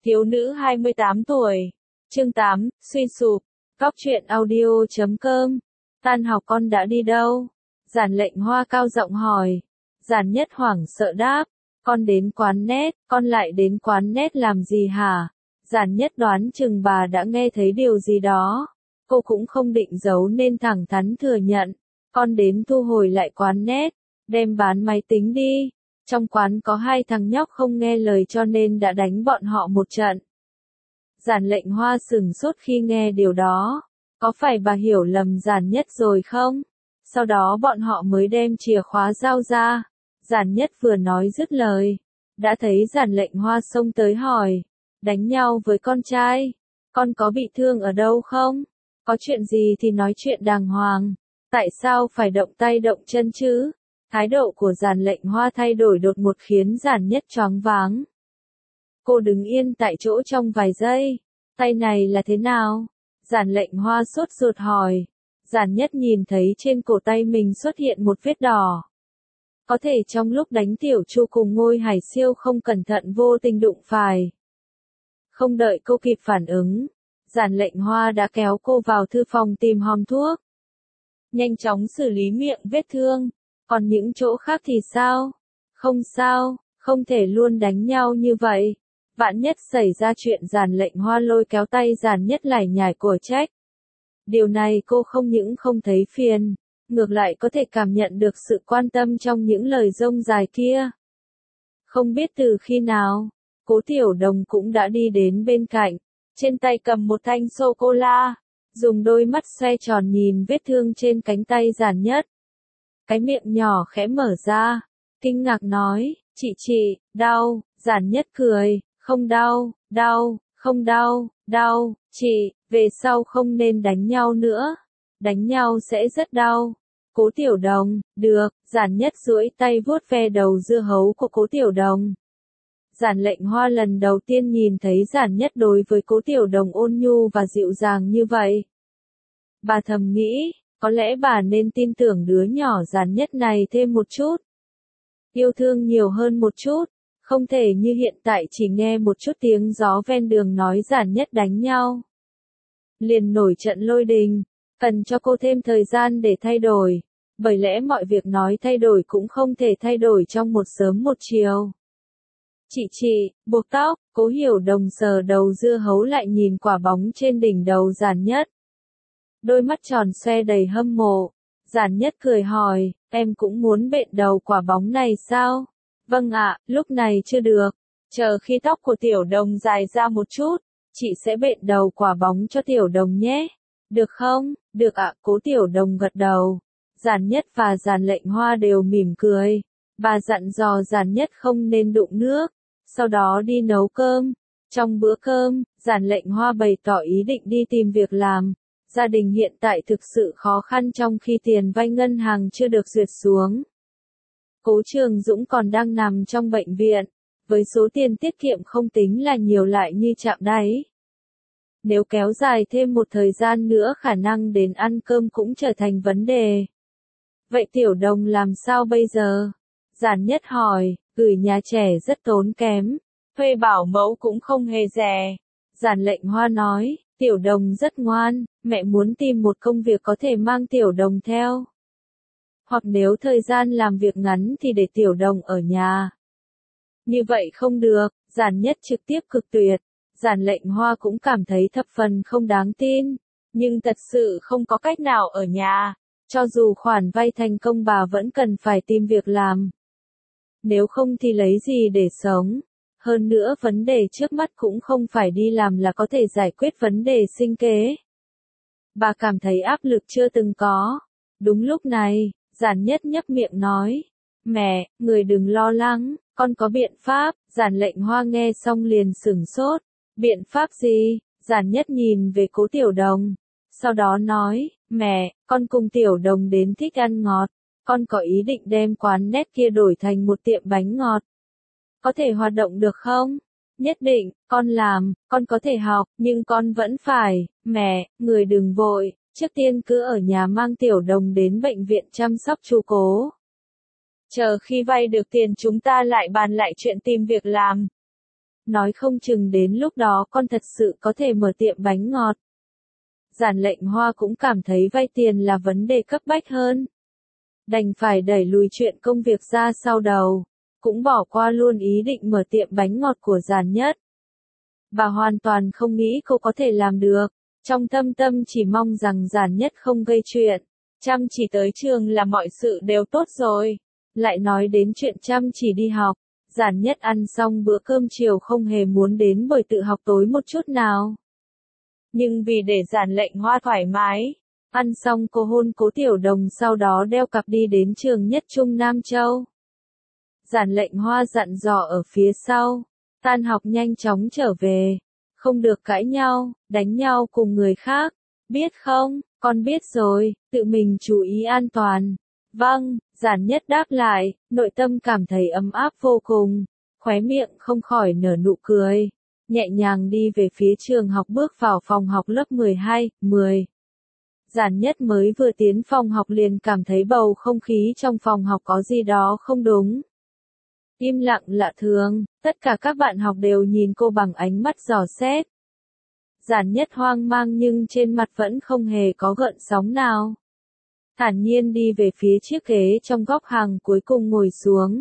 Thiếu nữ 28 tuổi. Chương 8, suy sụp. Cóc truyện audio.com. Tan học con đã đi đâu? Giản Lệnh Hoa cao giọng hỏi. Giản Nhất hoảng sợ đáp. Con đến quán net, con lại đến quán net làm gì hả? Giản Nhất đoán chừng bà đã nghe thấy điều gì đó. Cô cũng không định giấu nên thẳng thắn thừa nhận. Con đến thu hồi lại quán net, đem bán máy tính đi. Trong quán có hai thằng nhóc không nghe lời cho nên đã đánh bọn họ một trận. Giản Lệnh Hoa sửng sốt khi nghe điều đó. Có phải bà hiểu lầm Giản Nhất rồi không? Sau đó bọn họ mới đem chìa khóa giao ra. Giản Nhất vừa nói dứt lời, đã thấy Giản Lệnh Hoa xông tới hỏi. Đánh nhau với con trai? Con có bị thương ở đâu không? Có chuyện gì thì nói chuyện đàng hoàng. Tại sao phải động tay động chân chứ? Thái độ của Giản Lệnh Hoa thay đổi đột ngột khiến Giản Nhất choáng váng. Cô đứng yên tại chỗ trong vài giây. Tay này là thế nào? Giản Lệnh Hoa sốt ruột hỏi. Giản Nhất nhìn thấy trên cổ tay mình xuất hiện một vết đỏ. Có thể trong lúc đánh Tiểu Chu cùng Ngôi Hải Siêu không cẩn thận vô tình đụng phải. Không đợi cô kịp phản ứng, Giản Lệnh Hoa đã kéo cô vào thư phòng tìm hòm thuốc. Nhanh chóng xử lý miệng vết thương. Còn những chỗ khác thì sao? Không sao, không thể luôn đánh nhau như vậy. Vạn nhất xảy ra chuyện Giản Lệnh Hoa lôi kéo tay Giản Nhất lải nhải của trách. Điều này cô không những không thấy phiền, ngược lại có thể cảm nhận được sự quan tâm trong những lời rông dài kia. Không biết từ khi nào, Cố Tiểu Đồng cũng đã đi đến bên cạnh, trên tay cầm một thanh sô-cô-la, dùng đôi mắt xoe tròn nhìn vết thương trên cánh tay Giản Nhất. Cái miệng nhỏ khẽ mở ra, kinh ngạc nói, chị, đau. Giản Nhất cười, không đau, không đau, chị, về sau không nên đánh nhau nữa. Đánh nhau sẽ rất đau. Cố Tiểu Đồng, được. Giản Nhất duỗi tay vuốt ve đầu dưa hấu của Cố Tiểu Đồng. Giản Lệnh Hoa lần đầu tiên nhìn thấy Giản Nhất đối với Cố Tiểu Đồng ôn nhu và dịu dàng như vậy. Bà thầm nghĩ, có lẽ bà nên tin tưởng đứa nhỏ Giản Nhất này thêm một chút. Yêu thương nhiều hơn một chút, không thể như hiện tại chỉ nghe một chút tiếng gió ven đường nói Giản Nhất đánh nhau. Liền nổi trận lôi đình, cần cho cô thêm thời gian để thay đổi, bởi lẽ mọi việc nói thay đổi cũng không thể thay đổi trong một sớm một chiều. Chị, buộc tóc. Cố Hiểu Đồng sờ đầu dưa hấu lại nhìn quả bóng trên đỉnh đầu Giản Nhất. Đôi mắt tròn xoe đầy hâm mộ. Giản Nhất cười hỏi, em cũng muốn bện đầu quả bóng này sao? Vâng ạ, lúc này chưa được. Chờ khi tóc của Tiểu Đồng dài ra một chút, chị sẽ bện đầu quả bóng cho Tiểu Đồng nhé. Được không? Được ạ, Cố Tiểu Đồng gật đầu. Giản Nhất và Giản Lệnh Hoa đều mỉm cười. Bà dặn dò Giản Nhất không nên đụng nước, sau đó đi nấu cơm. Trong bữa cơm, Giản Lệnh Hoa bày tỏ ý định đi tìm việc làm. Gia đình hiện tại thực sự khó khăn trong khi tiền vay ngân hàng chưa được duyệt xuống. Cố Trường Dũng còn đang nằm trong bệnh viện, với số tiền tiết kiệm không tính là nhiều lại như chạm đáy. Nếu kéo dài thêm một thời gian nữa khả năng đến ăn cơm cũng trở thành vấn đề. Vậy Tiểu Đồng làm sao bây giờ? Giản Nhất hỏi, gửi nhà trẻ rất tốn kém, thuê bảo mẫu cũng không hề rẻ. Giản Lệnh Hoa nói, Tiểu Đồng rất ngoan, mẹ muốn tìm một công việc có thể mang Tiểu Đồng theo. Hoặc nếu thời gian làm việc ngắn thì để Tiểu Đồng ở nhà. Như vậy không được, Giản Nhất trực tiếp cực tuyệt. Giản Lệnh Hoa cũng cảm thấy thập phần không đáng tin, nhưng thật sự không có cách nào ở nhà. Cho dù khoản vay thành công bà vẫn cần phải tìm việc làm. Nếu không thì lấy gì để sống? Hơn nữa vấn đề trước mắt cũng không phải đi làm là có thể giải quyết vấn đề sinh kế. Bà cảm thấy áp lực chưa từng có. Đúng lúc này, Giản Nhất nhấp miệng nói. Mẹ, người đừng lo lắng, con có biện pháp. Giản Lệnh Hoa nghe xong liền sửng sốt. Biện pháp gì? Giản Nhất nhìn về Cố Tiểu Đồng. Sau đó nói, mẹ, con cùng Tiểu Đồng đến thích ăn ngọt. Con có ý định đem quán net kia đổi thành một tiệm bánh ngọt. Có thể hoạt động được không? Nhất định, con làm, con có thể học, nhưng con vẫn phải. Mẹ, người đừng vội, trước tiên cứ ở nhà mang Tiểu Đồng đến bệnh viện chăm sóc chu cố. Chờ khi vay được tiền chúng ta lại bàn lại chuyện tìm việc làm. nói không chừng đến lúc đó con thật sự có thể mở tiệm bánh ngọt. Giản Lệnh Hoa cũng cảm thấy vay tiền là vấn đề cấp bách hơn. Đành phải đẩy lùi chuyện công việc ra sau đầu, cũng bỏ qua luôn ý định mở tiệm bánh ngọt của Giản Nhất. Bà hoàn toàn không nghĩ cô có thể làm được, trong thâm tâm chỉ mong rằng Giản Nhất không gây chuyện, chăm chỉ tới trường là mọi sự đều tốt rồi. Lại nói đến chuyện chăm chỉ đi học, Giản Nhất ăn xong bữa cơm chiều không hề muốn đến buổi tự học tối một chút nào. Nhưng vì để Giản Lệnh Hoa thoải mái, ăn xong cô hôn Cố Tiểu Đồng sau đó đeo cặp đi đến trường Nhất Trung Nam Châu. Giản Lệnh Hoa dặn dò ở phía sau, tan học nhanh chóng trở về, không được cãi nhau, đánh nhau cùng người khác, biết không, con biết rồi, tự mình chú ý an toàn. Vâng, Giản Nhất đáp lại, nội tâm cảm thấy ấm áp vô cùng, khóe miệng không khỏi nở nụ cười, nhẹ nhàng đi về phía trường học bước vào phòng học lớp 12, 10. Giản Nhất mới vừa tiến phòng học liền cảm thấy bầu không khí trong phòng học có gì đó không đúng. Im lặng lạ thường, tất cả các bạn học đều nhìn cô bằng ánh mắt dò xét. Giản Nhất hoang mang nhưng trên mặt vẫn không hề có gợn sóng nào. Thản nhiên đi về phía chiếc ghế trong góc hàng cuối cùng ngồi xuống.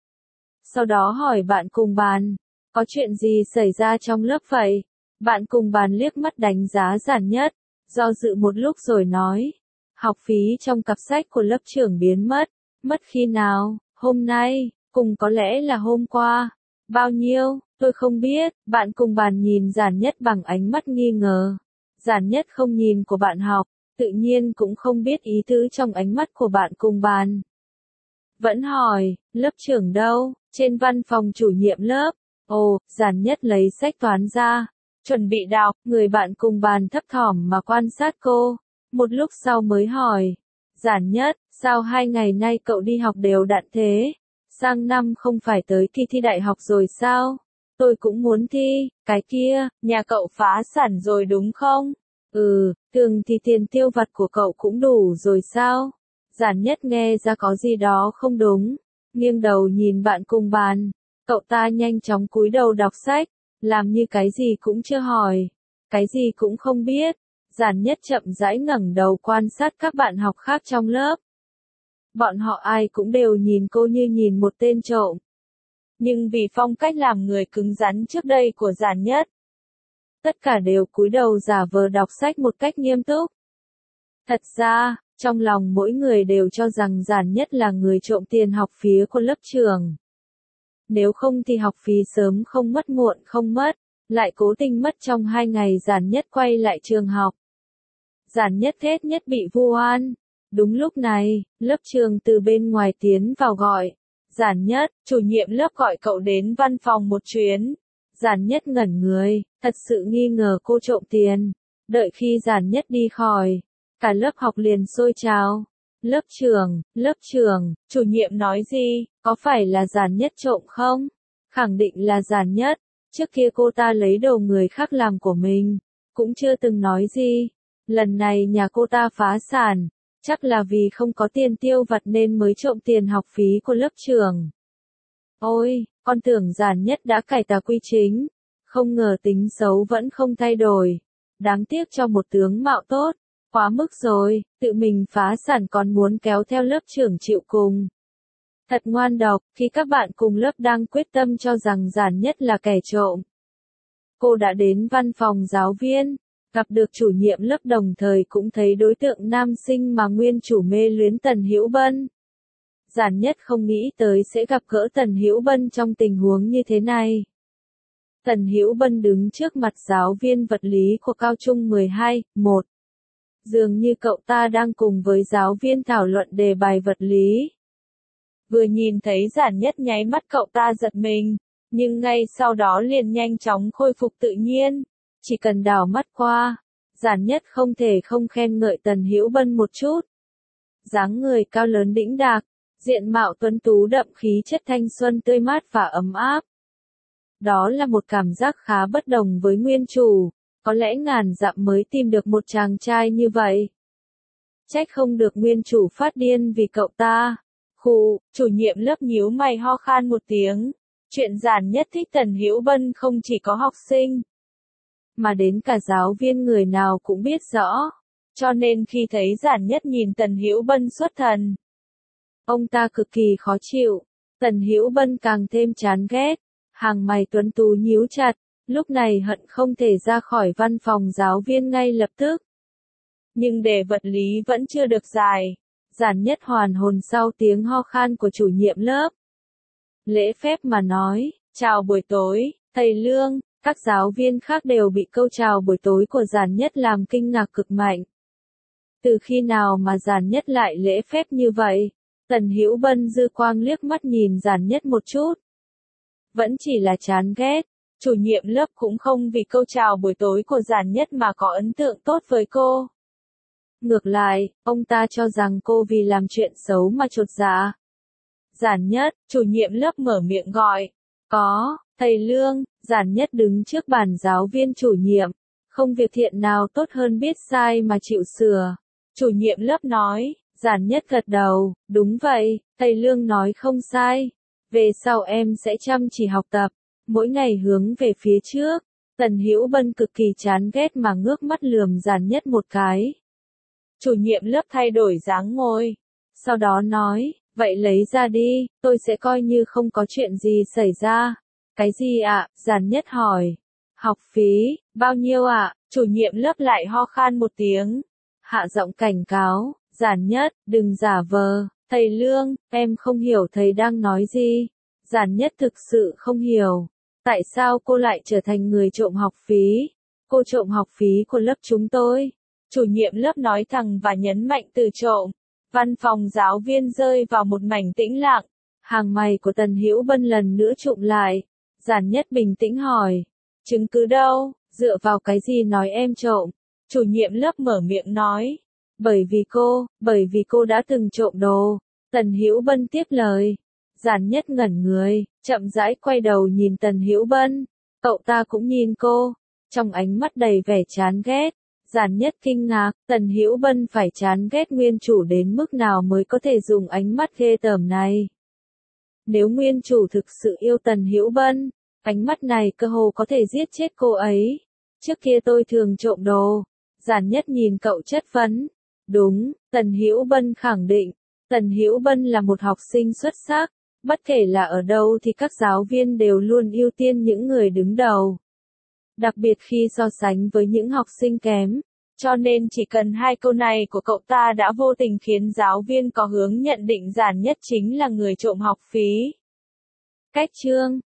Sau đó hỏi bạn cùng bàn, có chuyện gì xảy ra trong lớp vậy? Bạn cùng bàn liếc mắt đánh giá Giản Nhất, do dự một lúc rồi nói, học phí trong cặp sách của lớp trưởng biến mất. Mất khi nào? Hôm nay, cùng có lẽ là hôm qua. Bao nhiêu? Tôi không biết. Bạn cùng bàn nhìn Giản Nhất bằng ánh mắt nghi ngờ. Giản Nhất không nhìn của bạn học, tự nhiên cũng không biết ý tứ trong ánh mắt của bạn cùng bàn. Vẫn hỏi, lớp trưởng đâu? Trên văn phòng chủ nhiệm lớp. Ồ, Giản Nhất lấy sách toán ra, chuẩn bị đọc, người bạn cùng bàn thấp thỏm mà quan sát cô. Một lúc sau mới hỏi, Giản Nhất, sao 2 ngày nay cậu đi học đều đặn thế? Sang năm không phải tới kỳ thi đại học rồi sao? Tôi cũng muốn thi, cái kia, nhà cậu phá sản rồi đúng không? Thường thì tiền tiêu vặt của cậu cũng đủ rồi sao? Giản Nhất nghe ra có gì đó không đúng, nghiêng đầu nhìn bạn cùng bàn, cậu ta nhanh chóng cúi đầu đọc sách, làm như cái gì cũng chưa hỏi, cái gì cũng không biết. Giản Nhất chậm rãi ngẩng đầu quan sát các bạn học khác trong lớp. Bọn họ ai cũng đều nhìn cô như nhìn một tên trộm. Nhưng vì phong cách làm người cứng rắn trước đây của Giản Nhất, tất cả đều cúi đầu giả vờ đọc sách một cách nghiêm túc. Thật ra, trong lòng mỗi người đều cho rằng Giản Nhất là người trộm tiền học phí của lớp trường. Nếu không thì học phí sớm không mất muộn không mất, lại cố tình mất trong 2 ngày Giản Nhất quay lại trường học. Giản Nhất ghét nhất bị vu oan. Đúng lúc này, lớp trường từ bên ngoài tiến vào gọi. Giản Nhất, chủ nhiệm lớp gọi cậu đến văn phòng một chuyến. Giản Nhất ngẩn người, thật sự nghi ngờ cô trộm tiền. Đợi khi Giản Nhất đi khỏi, cả lớp học liền xôi trào. Lớp trưởng, chủ nhiệm nói gì, có phải là Giản Nhất trộm không? Khẳng định là Giản Nhất, trước kia cô ta lấy đồ người khác làm của mình, cũng chưa từng nói gì. Lần này nhà cô ta phá sản, chắc là vì không có tiền tiêu vặt nên mới trộm tiền học phí của lớp trưởng. Ôi, con tưởng Giản Nhất đã cải tà quy chính, không ngờ tính xấu vẫn không thay đổi. Đáng tiếc cho một tướng mạo tốt, quá mức rồi, tự mình phá sản còn muốn kéo theo lớp trưởng chịu cùng. Thật ngoan độc, khi các bạn cùng lớp đang quyết tâm cho rằng Giản Nhất là kẻ trộm. Cô đã đến văn phòng giáo viên, gặp được chủ nhiệm lớp đồng thời cũng thấy đối tượng nam sinh mà nguyên chủ mê luyến Tần Hữu Bân. Giản Nhất không nghĩ tới sẽ gặp gỡ Tần Hữu Bân trong tình huống như thế này. Tần Hữu Bân đứng trước mặt giáo viên vật lý của cao trung 12, 1. Dường như cậu ta đang cùng với giáo viên thảo luận đề bài vật lý. Vừa nhìn thấy Giản Nhất nháy mắt cậu ta giật mình, nhưng ngay sau đó liền nhanh chóng khôi phục tự nhiên. Chỉ cần đảo mắt qua, Giản Nhất không thể không khen ngợi Tần Hữu Bân một chút. Dáng người cao lớn đĩnh đạc, diện mạo tuấn tú đậm khí chất thanh xuân tươi mát và ấm áp. Đó là một cảm giác khá bất đồng với nguyên chủ, có lẽ ngàn dặm mới tìm được một chàng trai như vậy. Trách không được nguyên chủ phát điên vì cậu ta. Chủ nhiệm lớp nhíu mày ho khan một tiếng. Chuyện Giản Nhất thích Tần Hữu Bân không chỉ có học sinh, mà đến cả giáo viên người nào cũng biết rõ. Cho nên khi thấy Giản Nhất nhìn Tần Hữu Bân xuất thần, ông ta cực kỳ khó chịu. Tần Hữu Bân càng thêm chán ghét, hàng mày tuấn tú nhíu chặt, lúc này hận không thể ra khỏi văn phòng giáo viên ngay lập tức. Nhưng đề vật lý vẫn chưa được giải, Giản Nhất hoàn hồn sau tiếng ho khan của chủ nhiệm lớp. Lễ phép mà nói, chào buổi tối, thầy Lương. Các giáo viên khác đều bị câu chào buổi tối của Giản Nhất làm kinh ngạc cực mạnh. Từ khi nào mà Giản Nhất lại lễ phép như vậy? Tần Hữu Bân dư quang liếc mắt nhìn Giản Nhất một chút. Vẫn chỉ là chán ghét, chủ nhiệm lớp cũng không vì câu chào buổi tối của Giản Nhất mà có ấn tượng tốt với cô. Ngược lại, ông ta cho rằng cô vì làm chuyện xấu mà chột dạ. Giản Nhất, chủ nhiệm lớp mở miệng gọi. Có, thầy Lương. Giản Nhất đứng trước bàn giáo viên chủ nhiệm. Không việc thiện nào tốt hơn biết sai mà chịu sửa. Chủ nhiệm lớp nói. Giản Nhất gật đầu. Đúng vậy, thầy Lương nói không sai. Về sau em sẽ chăm chỉ học tập, mỗi ngày hướng về phía trước. Tần Hữu Bân cực kỳ chán ghét mà ngước mắt lườm Giản Nhất một cái. Chủ nhiệm lớp thay đổi dáng ngồi. Sau đó nói, vậy lấy ra đi, tôi sẽ coi như không có chuyện gì xảy ra. Cái gì ạ? Giản Nhất hỏi. Học phí, bao nhiêu ạ? Chủ nhiệm lớp lại ho khan một tiếng. Hạ giọng cảnh cáo, Giản Nhất, đừng giả vờ. Thầy Lương, em không hiểu thầy đang nói gì. Giản Nhất thực sự không hiểu. Tại sao cô lại trở thành người trộm học phí? Cô trộm học phí của lớp chúng tôi. Chủ nhiệm lớp nói thẳng và nhấn mạnh từ trộm. Văn phòng giáo viên rơi vào một mảnh tĩnh lặng. Hàng mày của Tần Hữu Bân lần nữa trụm lại. Giản Nhất bình tĩnh hỏi. Chứng cứ đâu? Dựa vào cái gì nói em trộm? Chủ nhiệm lớp mở miệng nói. Bởi vì cô đã từng trộm đồ. Tần Hữu Bân tiếp lời. Giản Nhất ngẩn người, chậm rãi quay đầu nhìn Tần Hữu Bân. Cậu ta cũng nhìn cô, trong ánh mắt đầy vẻ chán ghét. Giản Nhất kinh ngạc, Tần Hữu Bân phải chán ghét nguyên chủ đến mức nào mới có thể dùng ánh mắt ghê tởm này. Nếu nguyên chủ thực sự yêu Tần Hữu Bân, ánh mắt này cơ hồ có thể giết chết cô ấy. Trước kia tôi thường trộm đồ. Giản Nhất nhìn cậu chất vấn. Đúng, Tần Hữu Bân khẳng định. Tần Hữu Bân là một học sinh xuất sắc. Bất kể là ở đâu thì các giáo viên đều luôn ưu tiên những người đứng đầu. Đặc biệt khi so sánh với những học sinh kém. Cho nên chỉ cần hai câu này của cậu ta đã vô tình khiến giáo viên có hướng nhận định Giản Nhất chính là người trộm học phí. Cách chương